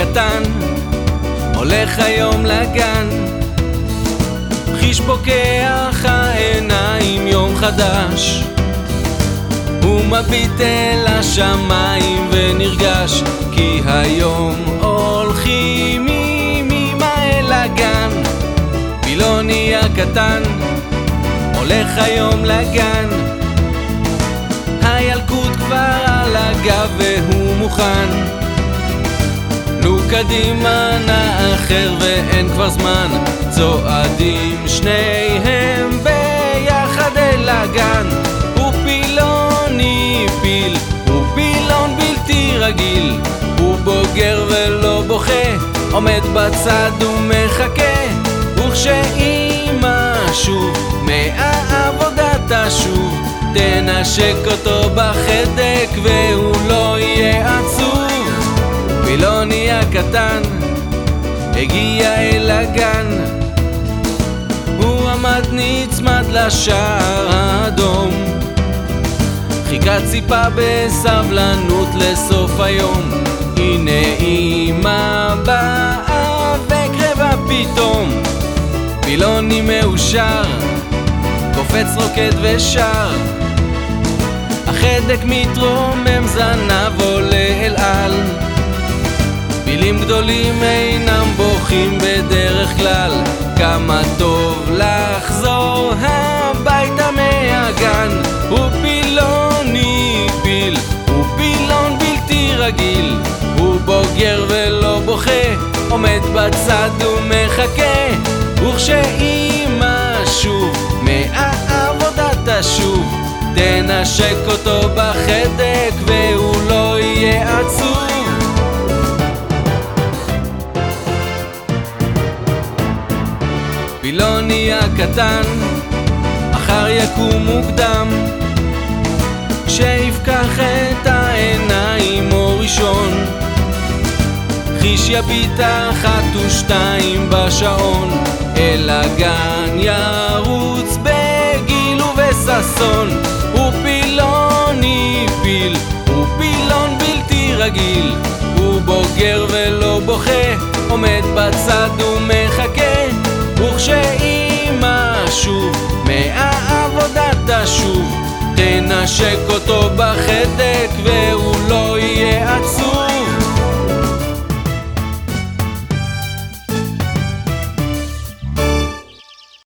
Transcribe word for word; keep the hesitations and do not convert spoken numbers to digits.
הקטן הולך היום לגן, חיש פוקח העיניים, יום חדש, הוא מביט אל השמיים ונרגש, כי היום הולכים עם אמא אל הגן. פילוני הקטן הולך היום לגן, הילקוט כבר על הגב והוא מוכן. נו קדימה נאחר ואין כבר זמן, צועדים שניהם ביחד אל הגן. הוא פילוני פיל, הוא פילון בלתי רגיל, הוא בוגר ולא בוכה, עומד בצד ומחכה. וכשאמא שוב מהעבודה תשוב, תנשק אותו בחדק והוא לא יהיה עצוב. פילוני הקטן הגיע אל הגן, הוא עמד נצמד לשער האדום, חיכה ציפה בסבלנות לסוף היום. הנה אמא באה וקרבה פתאום, פילוני מאושר קופץ רוקד ושר, החדק מתרומם זנב עולה אל על. פילים גדולים אינם בוכים בדרך כלל, כמה טוב לחזור הביתה מהגן. הוא פילוני פיל, הוא פילון בלתי רגיל, הוא בוגר ולא בוכה, עומד בצד ומחכה. וכשאמא שוב מהעבודה תשוב, תנשק אותו בחדק והוא לא יהיה עצוב. פילוני הקטן מחר יקום מוקדם, כשיפקח את העיניים אור ראשון, חיש יביט אחת ושתיים בשעון, אל הגן ירוץ בגיל ובששון. הוא פילוני פיל, הוא פילון בלתי רגיל, הוא בוגר ולא בוכה, עומד בצד ומחכה. וכשאמא שוב מהעבודה תשוב, תנשק אותו בחדק